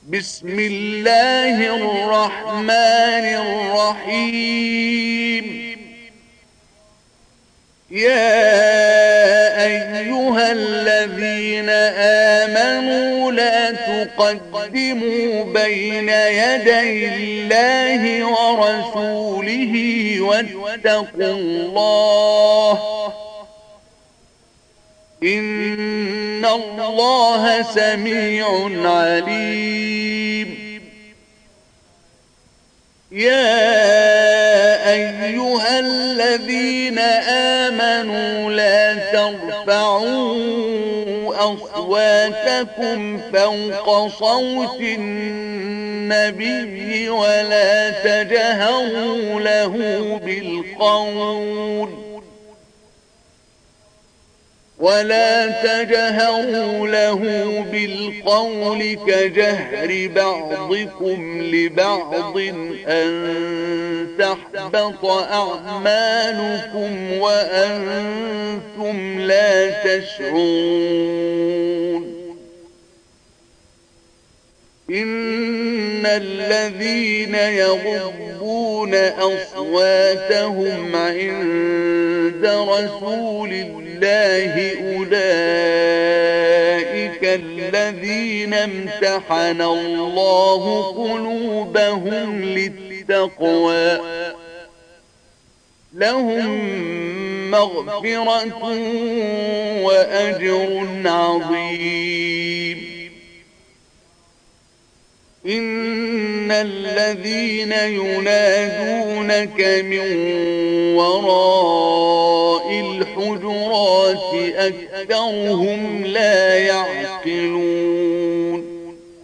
بسم الله الرحمن الرحيم. يا أيها الذين آمنوا لا تقدموا بين يدي الله ورسوله واتقوا الله إن الله سميع عليم. يا أيها الذين آمنوا لا ترفعوا أصواتكم فوق صوت النبي ولا تجهروا له بالقول كجهر بعضكم لبعض أن تحبط أعمالكم وأنتم لا تشعرون. إن الذين يغضون أصواتهم عند رسول الله أولئك الذين امتحن الله قلوبهم للتقوى لهم مغفرة وأجر عظيم. إن الذين ينادونك من وراء الحجرات أكثرهم لا يعقلون.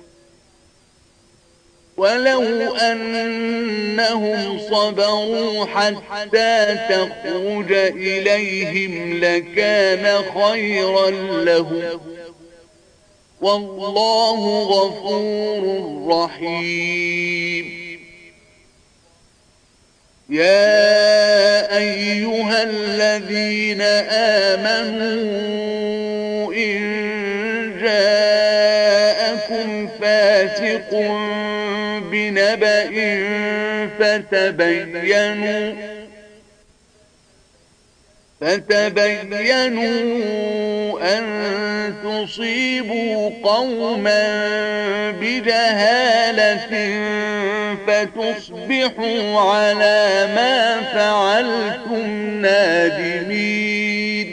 ولو أنهم صبروا حتى تخرج إليهم لكان خيرا لهم والله غفور رحيم. يا أيها الذين آمنوا إن جاءكم فاسق بنبأ فتبينوا أن تصيبوا قوما بجهالة فتصبحوا على ما فعلتم نادمين.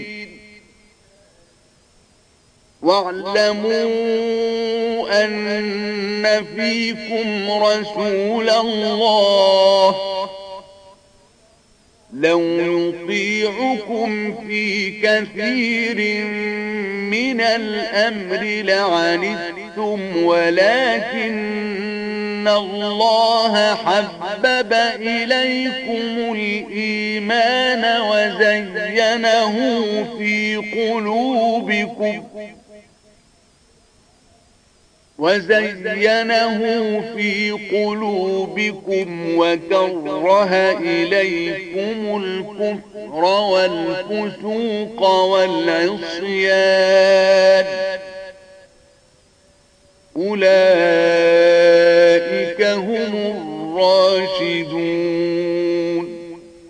واعلموا أن فيكم رسول الله لو يطيعكم في كثير من الأمر لعنتم ولكن الله حبب إليكم الإيمان وزينه في قلوبكم وكره إليكم الكفر والفسوق والعصيان أولئك هم الراشدون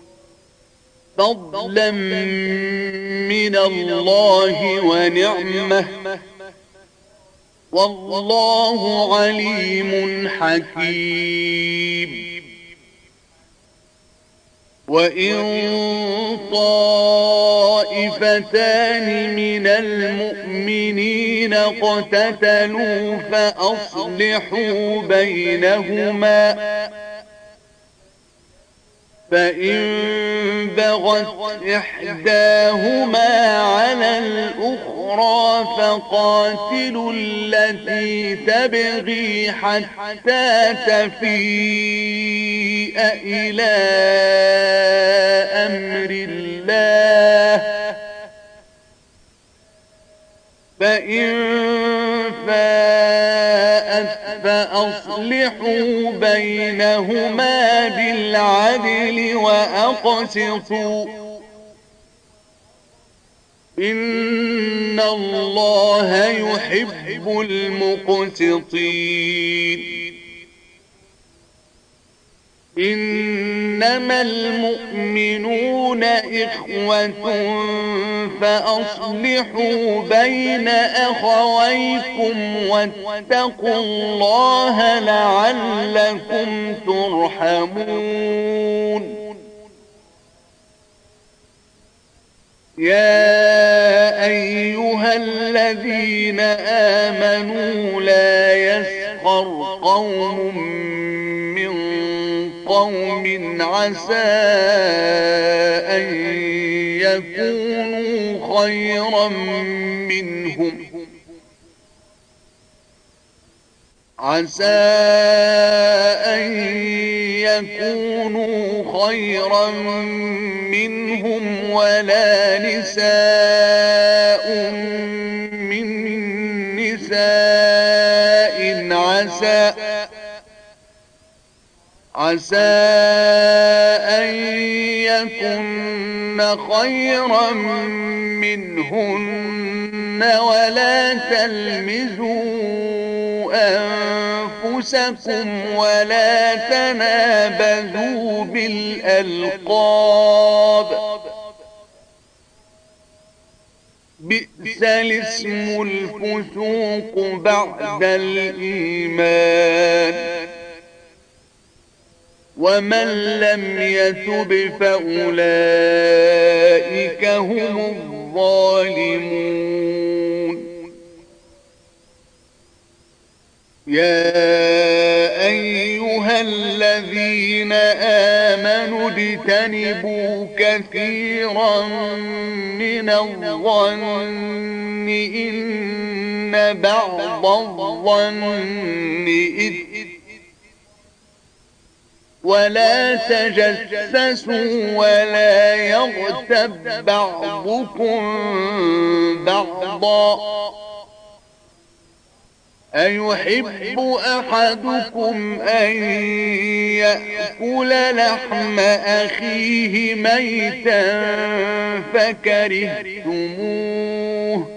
فضلا من الله ونعمة والله عليم حكيم. وإن طائفتان من المؤمنين اقتتلوا فأصلحوا بينهما فإن بغت إحداهما على الأخرى فقاتلوا التي تبغي حتى تفيء إلى أمر الله فإن فاءت فأصلحوا بينهما بالعدل وأقسطوا إن الله يحب المقسطين. إنما المؤمنون إخوة فأصلحوا بين أخويكم واتقوا الله لعلكم ترحمون. يا أيها الذين آمنوا لا يسخر قوم من قوم عسى أن يكونوا خيرا منهم ولا نساء من نساء عسى أن يكن خيرا منهن ولا تلمزوا أنفسكم ولا تنابذوا بالألقاب بئس الاسم الفسوق بعد الإيمان ومن لم يتب فأولئك هم الظالمون. يا أيها الذين آمنوا اجتنبوا كثيرا من الظن إن بعض الظن إثم ولا تجسسوا ولا يغتب بعضكم بعضا أيحب أحدكم أن يأكل لحم أخيه ميتا فكرهتموه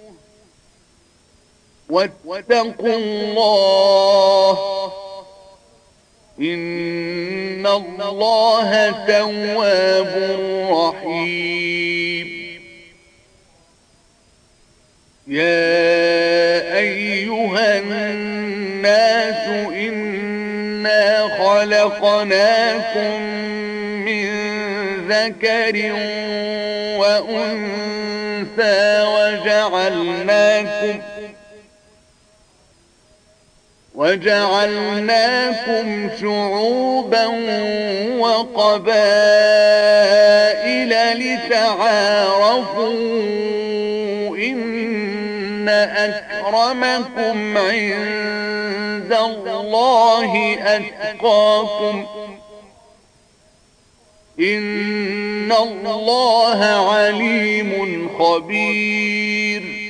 واتقوا الله إن الله تواب رحيم. يا أيها الناس إنا خلقناكم من ذكر وأنثى وجعلناكم شعوبا وقبائل لتعارفوا إن أكرمكم عند الله أتقاكم إن الله عليم خبير.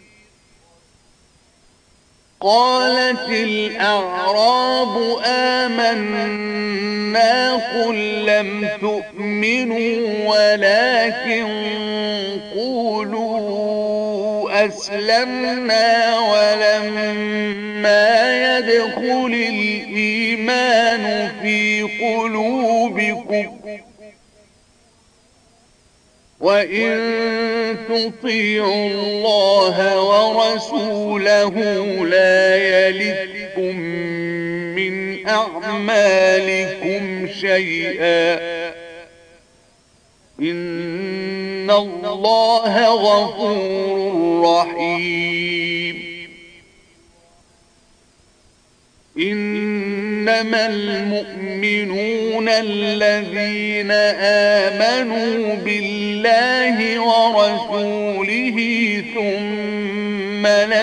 قالت الأعراب آمنا قل لم تؤمنوا ولكن قولوا أسلمنا ولما يدخل الإيمان في قلوبكم وإن تطيعوا الله ورسوله لا يلتكم من أعمالكم شيئا إن الله غفور رحيم. إنما المؤمنون الذين آمنوا بالله ورسوله ثم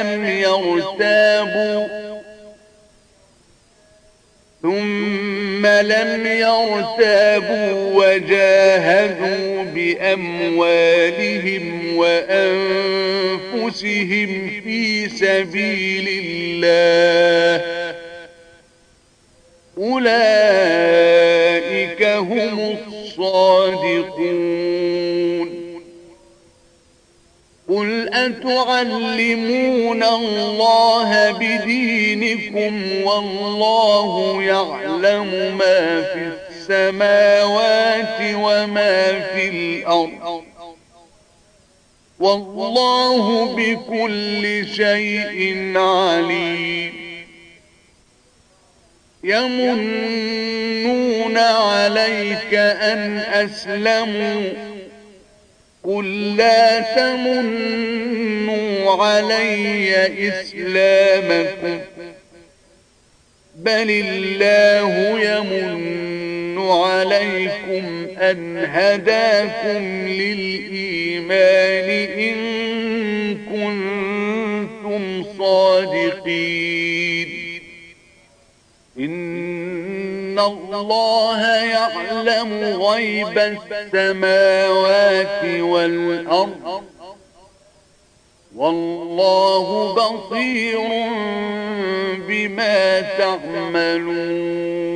لم يرتابوا وجاهدوا بأموالهم وأنفسهم في سبيل الله أولئك هم الصادقون. أتعلمون الله بدينكم والله يعلم ما في السماوات وما في الأرض والله بكل شيء عليم يمنون عليك أن أسلموا قل لا تمنوا علي إسلامكم بل الله يمن عليكم أن هداكم للإيمان إن كنتم صادقين إن الله يعلم غيب السماوات والأرض والله بصير بما تعملون